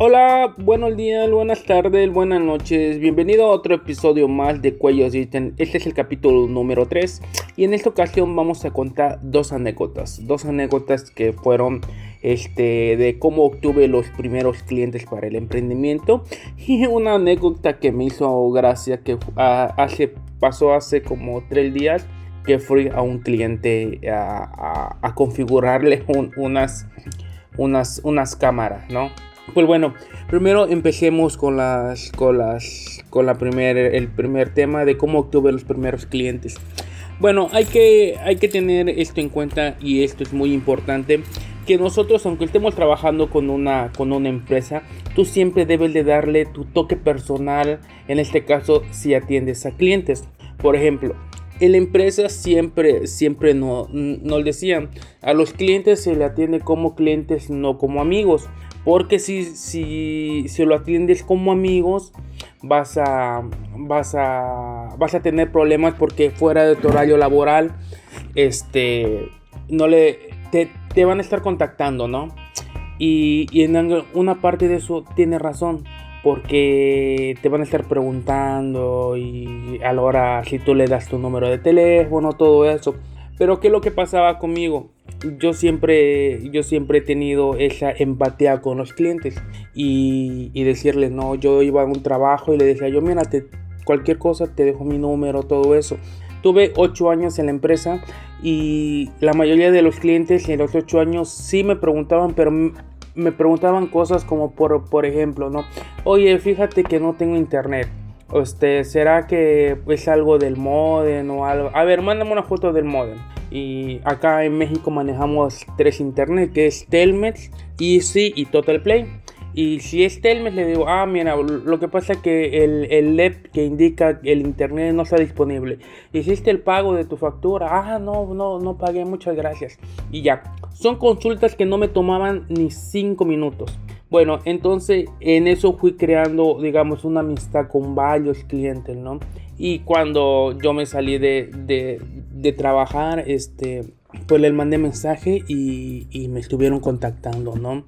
Hola, buenos días, buenas tardes, buenas noches. Bienvenido a otro episodio más de Cuellos Ítem. Este es el capítulo número 3 y en esta ocasión vamos a contar dos anécdotas que fueron de cómo obtuve los primeros clientes para el emprendimiento, y una anécdota que me hizo gracia que pasó hace como 3 días, que fui a un cliente a configurarle unas cámaras, ¿no? Pues bueno, primero empecemos con el primer tema de cómo obtuve los primeros clientes. Bueno, hay que tener esto en cuenta, y esto es muy importante, que nosotros, aunque estemos trabajando con una empresa, tú siempre debes de darle tu toque personal, en este caso si atiendes a clientes. Por ejemplo, en la empresa siempre nos decían, a los clientes se le atiende como clientes, no como amigos, porque si lo atiendes como amigos vas a tener problemas, porque fuera de tu horario laboral no te van a estar contactando, ¿no? Y en una parte de eso tiene razón, porque te van a estar preguntando, y a la hora si tú le das tu número de teléfono, todo eso. Pero ¿qué es lo que pasaba conmigo? Yo siempre he tenido esa empatía con los clientes, y decirles, no, yo iba a un trabajo y le decía yo, mira, cualquier cosa te dejo mi número, todo eso. Tuve 8 años en la empresa, y la mayoría de los clientes en los 8 años sí me preguntaban, pero me preguntaban cosas como por ejemplo, ¿no? Oye, fíjate que no tengo internet. ¿Será que es algo del módem o algo? A ver, mándame una foto del módem. Y acá en México manejamos 3 internet, que es Telmex, Easy y Total Play. Y si es Telmex, le digo, mira, lo que pasa es que el LED que indica el internet no está disponible. ¿Hiciste el pago de tu factura? No pagué, muchas gracias. Y ya, son consultas que no me tomaban ni 5 minutos. Bueno, entonces en eso fui creando, digamos, una amistad con varios clientes, ¿no? Y cuando yo me salí de trabajar, pues les mandé mensaje y me estuvieron contactando, ¿no?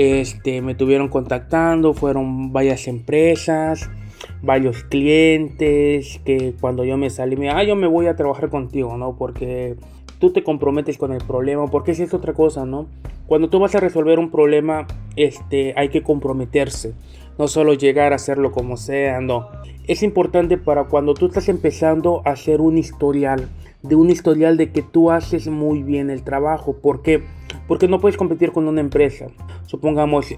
Me estuvieron contactando, fueron varias empresas, varios clientes, que cuando yo me salí, yo me voy a trabajar contigo, ¿no? Porque tú te comprometes con el problema, porque esa es otra cosa, ¿no? Cuando tú vas a resolver un problema, hay que comprometerse, no solo llegar a hacerlo como sea, no. Es importante para cuando tú estás empezando a hacer un historial de que tú haces muy bien el trabajo. ¿Por qué? Porque no puedes competir con una empresa. Supongamos,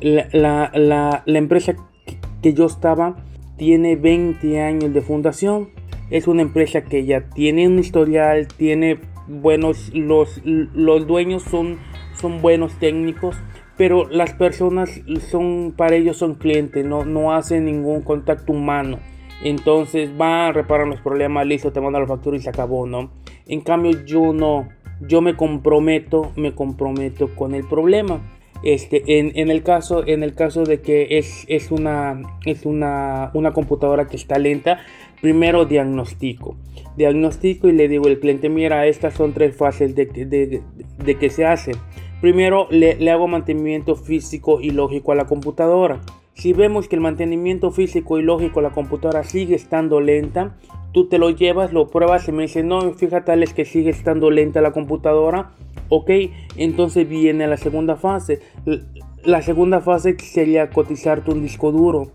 la empresa que yo estaba tiene 20 años de fundación. Es una empresa que ya tiene un historial, tiene buenos, los dueños son buenos técnicos, pero las personas para ellos son clientes, no hacen ningún contacto humano. Entonces van, reparan los problemas, listo, te mandan la factura y se acabó, ¿no? En cambio yo no, yo me comprometo con el problema. En el caso de que es una computadora que está lenta, primero diagnostico y le digo al cliente, mira, estas son 3 fases de que se hace. Primero le hago mantenimiento físico y lógico a la computadora. Si vemos que el mantenimiento físico y lógico a la computadora sigue estando lenta, tú te lo llevas, lo pruebas y me dices, no, fíjate, Alex, que sigue estando lenta la computadora. Ok, entonces viene la segunda fase. La segunda fase sería cotizarte un disco duro,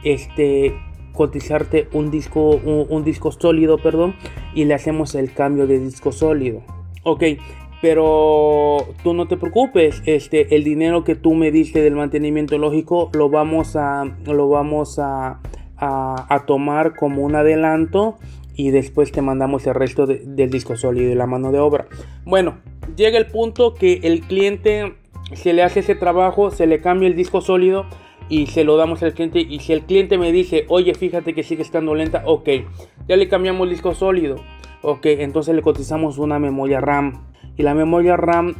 cotizarte un disco sólido, y le hacemos el cambio de disco sólido. Ok, pero tú no te preocupes, el dinero que tú me diste del mantenimiento lógico lo vamos a tomar como un adelanto, y después te mandamos el resto del disco sólido y la mano de obra. Bueno, llega el punto que el cliente se le hace ese trabajo, se le cambia el disco sólido y se lo damos al cliente. Y si el cliente me dice, oye, fíjate que sigue estando lenta, ok, ya le cambiamos el disco sólido, ok, entonces le cotizamos una memoria RAM. Y la memoria RAM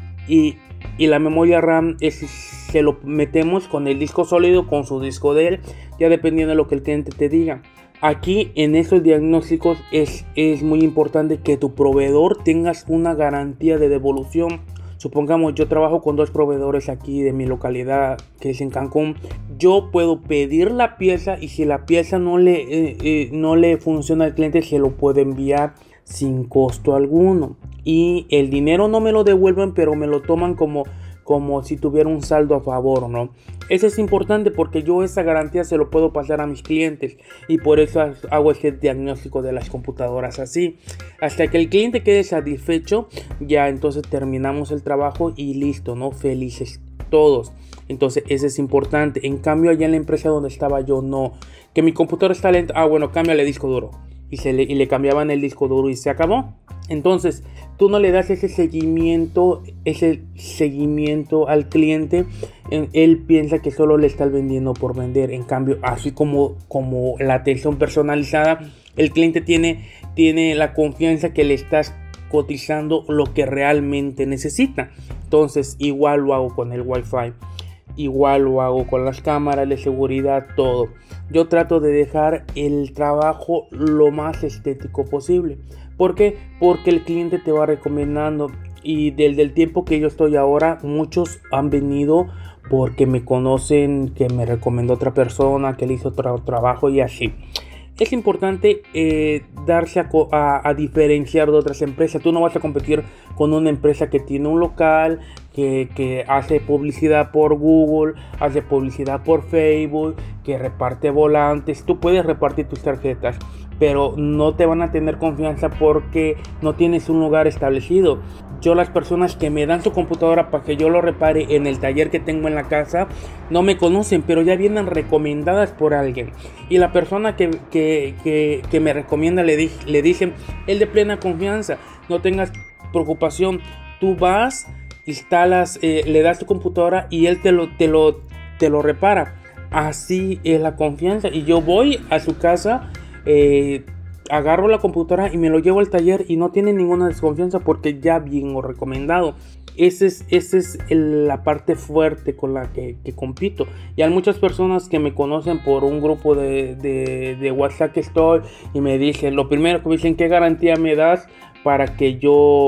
se lo metemos con el disco sólido, con su disco de él, ya dependiendo de lo que el cliente te diga. Aquí en estos diagnósticos es muy importante que tu proveedor tengas una garantía de devolución. Supongamos, yo trabajo con 2 proveedores aquí de mi localidad, que es en Cancún. Yo puedo pedir la pieza y si la pieza no le funciona al cliente, se lo puedo enviar sin costo alguno. Y el dinero no me lo devuelven, pero me lo toman como si tuviera un saldo a favor, ¿no? Eso es importante porque yo esa garantía se lo puedo pasar a mis clientes y por eso hago ese diagnóstico de las computadoras así. Hasta que el cliente quede satisfecho, ya entonces terminamos el trabajo y listo, ¿no? Felices todos. Entonces eso es importante. En cambio allá en la empresa donde estaba yo, no. Que mi computadora está lenta, bueno, cámbiale disco duro. Y le cambiaban el disco duro y se acabó. Entonces tú no le das ese seguimiento al cliente. Él piensa que solo le estás vendiendo por vender. En cambio, así como la atención personalizada, el cliente tiene la confianza que le estás cotizando lo que realmente necesita. Entonces igual lo hago con el Wi-Fi, igual lo hago con las cámaras de seguridad, todo. Yo trato de dejar el trabajo lo más estético posible. ¿Por qué? Porque el cliente te va recomendando. Y desde el tiempo que yo estoy ahora, muchos han venido porque me conocen, que me recomendó otra persona, que le hizo otro trabajo y así. Es importante darse a diferenciar de otras empresas. Tú no vas a competir con una empresa que tiene un local, que hace publicidad por Google, hace publicidad por Facebook, que reparte volantes. Tú puedes repartir tus tarjetas, pero no te van a tener confianza porque no tienes un lugar establecido. Yo, las personas que me dan su computadora para que yo lo repare en el taller que tengo en la casa, no me conocen, pero ya vienen recomendadas por alguien. Y la persona que me recomienda le dicen, él de plena confianza, no tengas preocupación, tú vas, instalas, le das tu computadora y él te lo repara. Así es la confianza. Y yo voy a su casa, agarro la computadora y me lo llevo al taller y no tiene ninguna desconfianza porque ya vengo recomendado. Esa es la parte fuerte con la que compito. Y hay muchas personas que me conocen por un grupo de WhatsApp que estoy y me dicen, lo primero que me dicen, ¿qué garantía me das para que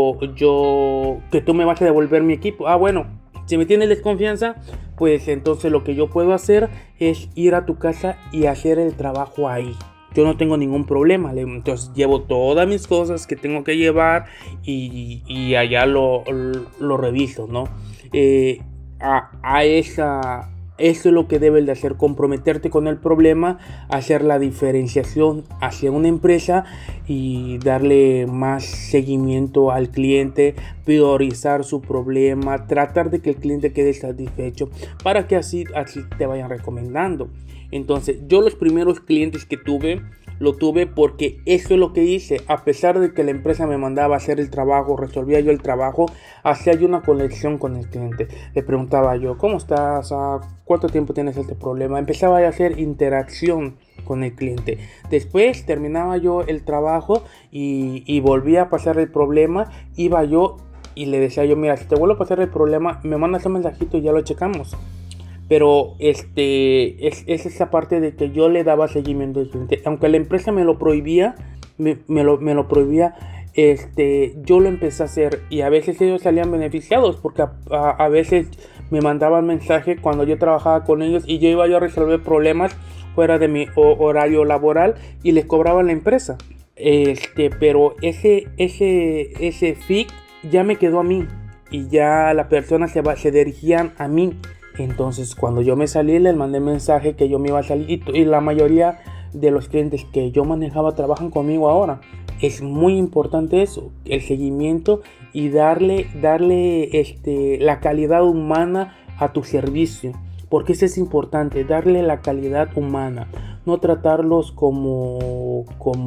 que tú me vas a devolver mi equipo? Bueno, si me tienes desconfianza, pues entonces lo que yo puedo hacer es ir a tu casa y hacer el trabajo ahí. Yo no tengo ningún problema, entonces llevo todas mis cosas que tengo que llevar y allá lo reviso, ¿no? Eso es lo que debes de hacer, comprometerte con el problema, hacer la diferenciación hacia una empresa y darle más seguimiento al cliente, priorizar su problema, tratar de que el cliente quede satisfecho para que así te vayan recomendando. Entonces, yo los primeros clientes que lo tuve porque eso es lo que hice. A pesar de que la empresa me mandaba a hacer el trabajo, resolvía yo el trabajo, hacía yo una conexión con el cliente. Le preguntaba yo, ¿cómo estás? ¿Cuánto tiempo tienes este problema? Empezaba a hacer interacción con el cliente. Después terminaba yo el trabajo y volvía a pasar el problema. Iba yo y le decía yo, mira, si te vuelvo a pasar el problema, me mandas un mensajito y ya lo checamos. Pero es esa parte de que yo le daba seguimiento al cliente. Aunque la empresa me lo prohibía, me lo prohibía, yo lo empecé a hacer. Y a veces ellos salían beneficiados porque a veces me mandaban mensaje cuando yo trabajaba con ellos y yo iba a resolver problemas fuera de mi horario laboral y les cobraba la empresa. Pero ese fee ya me quedó a mí y ya la persona se dirigían a mí. Entonces cuando yo me salí les mandé mensaje que yo me iba a salir y la mayoría de los clientes que yo manejaba trabajan conmigo ahora. Es muy importante eso, el seguimiento y darle la calidad humana a tu servicio, porque eso es importante, darle la calidad humana, no tratarlos como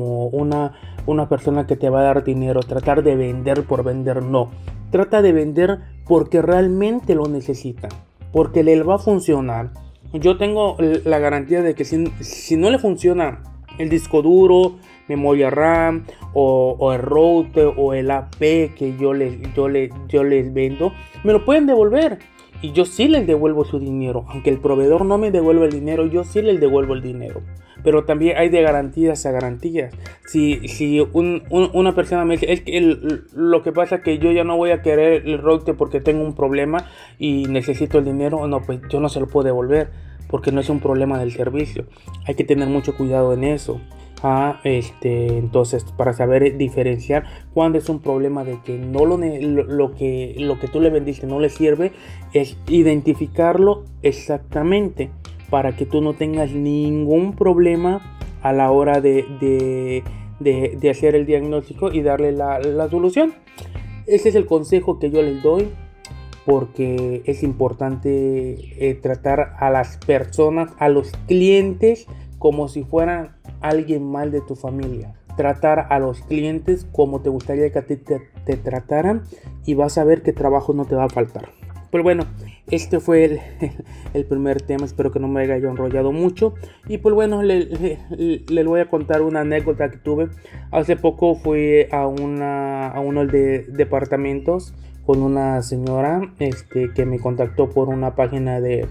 una persona que te va a dar dinero, tratar de vender por vender, no, trata de vender porque realmente lo necesitan. Porque le va a funcionar. Yo tengo la garantía de que si no le funciona el disco duro, memoria RAM o el router o el AP que yo les vendo, me lo pueden devolver. Y yo sí les devuelvo su dinero. Aunque el proveedor no me devuelva el dinero, yo sí les devuelvo el dinero. pero también hay de garantías a garantías. Si una persona me dice, es que lo que pasa es que yo ya no voy a querer el router porque tengo un problema y necesito el dinero, no, pues yo no se lo puedo devolver porque no es un problema del servicio. Hay que tener mucho cuidado en eso. Entonces, para saber diferenciar cuando es un problema de que no lo que tú le vendiste no le sirve, es identificarlo exactamente para que tú no tengas ningún problema a la hora de hacer el diagnóstico y darle la solución. Ese es el consejo que yo les doy, porque es importante tratar a las personas, a los clientes, como si fueran alguien mal de tu familia. Tratar a los clientes como te gustaría que a ti te trataran, y vas a ver que trabajo no te va a faltar. Pues bueno, este fue el primer tema. Espero que no me haya enrollado mucho. Y pues bueno, les voy a contar una anécdota que tuve. Hace poco fui a uno de departamentos con una señora que me contactó por una página de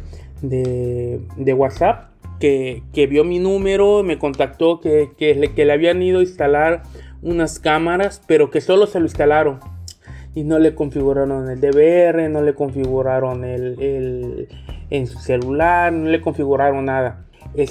WhatsApp. Que vio mi número, me contactó que le habían ido a instalar unas cámaras, pero que solo se lo instalaron y no le configuraron el DVR, no le configuraron en su celular, no le configuraron nada.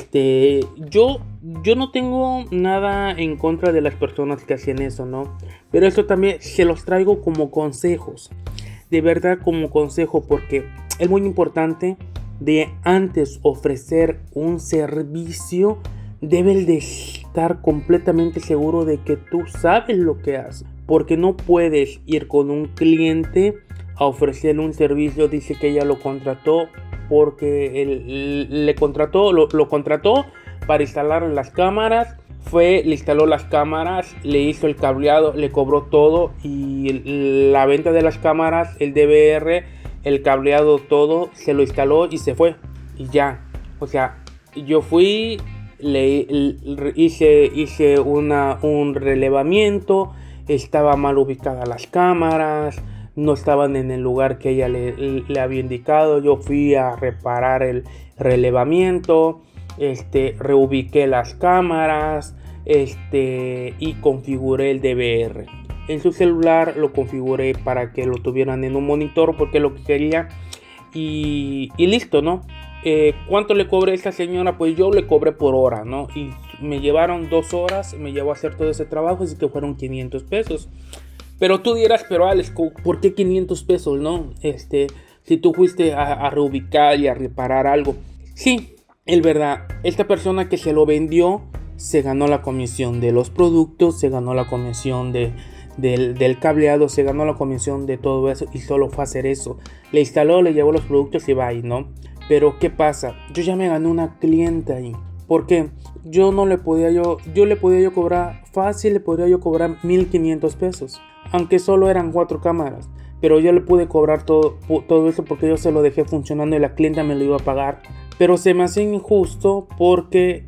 Yo no tengo nada en contra de las personas que hacen eso, ¿no? Pero eso también se los traigo como consejos, de verdad, como consejo, porque es muy importante de antes ofrecer un servicio, debes de estar completamente seguro de que tú sabes lo que haces, porque no puedes ir con un cliente a ofrecerle un servicio. Dice que ella lo contrató porque él lo contrató para instalar las cámaras. Le instaló las cámaras, le hizo el cableado, le cobró todo, y la venta de las cámaras, el DVR, el cableado, todo, se lo instaló y se fue y ya. O sea, yo fui, hice un relevamiento, estaba mal ubicadas las cámaras, no estaban en el lugar que ella le había indicado. Yo fui a reparar el relevamiento, reubiqué las cámaras, y configuré el DVR. En su celular lo configuré para que lo tuvieran en un monitor, porque es lo que quería, y listo, ¿no? ¿Cuánto le cobré a esta señora? Pues yo le cobré por hora, ¿no? Y me llevaron 2 horas, me llevó a hacer todo ese trabajo, así que fueron 500 pesos. Pero tú dirás, pero Alex, ¿por qué 500 pesos, no? Si tú fuiste a reubicar y a reparar algo. Sí, es verdad, esta persona que se lo vendió se ganó la comisión de los productos, se ganó la comisión del cableado, se ganó la comisión de todo eso, y solo fue a hacer eso. Le instaló, le llevó los productos y va ahí, ¿no? Pero ¿qué pasa? Yo ya me gané una clienta ahí. ¿Por qué? Yo le podía cobrar fácil, le podría yo cobrar 1,500 pesos. Aunque solo eran 4 cámaras. Pero yo le pude cobrar todo eso porque yo se lo dejé funcionando y la clienta me lo iba a pagar. Pero se me hacía injusto porque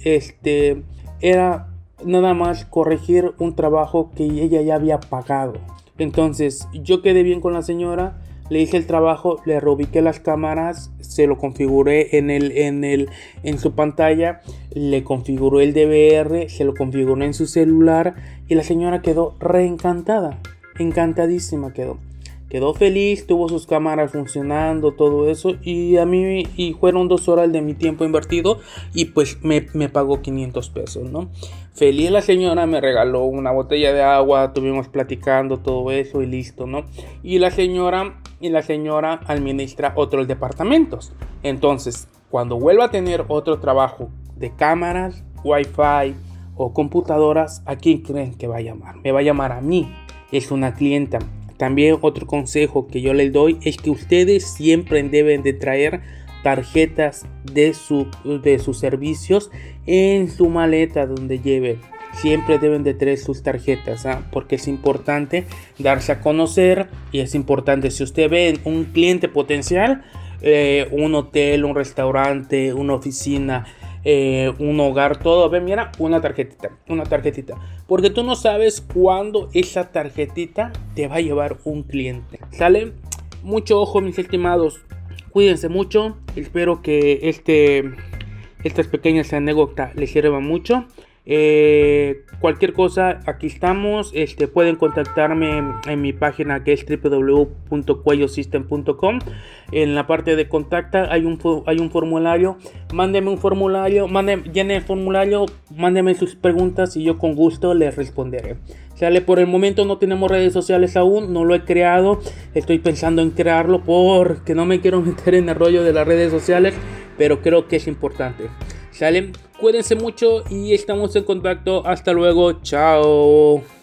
era nada más corregir un trabajo que ella ya había pagado. Entonces yo quedé bien con la señora, le hice el trabajo, le reubiqué las cámaras, se lo configuré en su pantalla, le configuré el DVR, se lo configuré en su celular, y la señora quedó reencantada, encantadísima quedó feliz, tuvo sus cámaras funcionando, todo eso, y fueron 2 horas de mi tiempo invertido, y pues me pagó 500 pesos, ¿no? Feliz la señora, me regaló una botella de agua, estuvimos platicando todo eso y listo, ¿no? Y la señora administra otros departamentos. Entonces, cuando vuelva a tener otro trabajo de cámaras, wifi o computadoras, ¿a quién creen que va a llamar? Me va a llamar a mí, es una clienta. También otro consejo que yo les doy es que ustedes siempre deben de traer tarjetas de sus servicios en su maleta donde lleven. Siempre deben de traer sus tarjetas, porque es importante darse a conocer, y es importante, si usted ve un cliente potencial, un hotel, un restaurante, una oficina, un hogar, todo, ven, mira, una tarjetita, porque tú no sabes cuándo esa tarjetita te va a llevar un cliente, ¿sale? Mucho ojo, mis estimados, cuídense mucho. Espero que estas pequeñas anécdotas les sirvan mucho. Cualquier cosa, aquí estamos. Pueden contactarme en mi página, que es www.cuellosystem.com. En la parte de contacta hay un formulario. Mándeme un formulario, llene el formulario, mándeme sus preguntas y yo con gusto les responderé. Sale, por el momento no tenemos redes sociales aún, no lo he creado. Estoy pensando en crearlo porque no me quiero meter en el rollo de las redes sociales, pero creo que es importante. ¿Sale? Cuídense mucho y estamos en contacto. Hasta luego. Chao.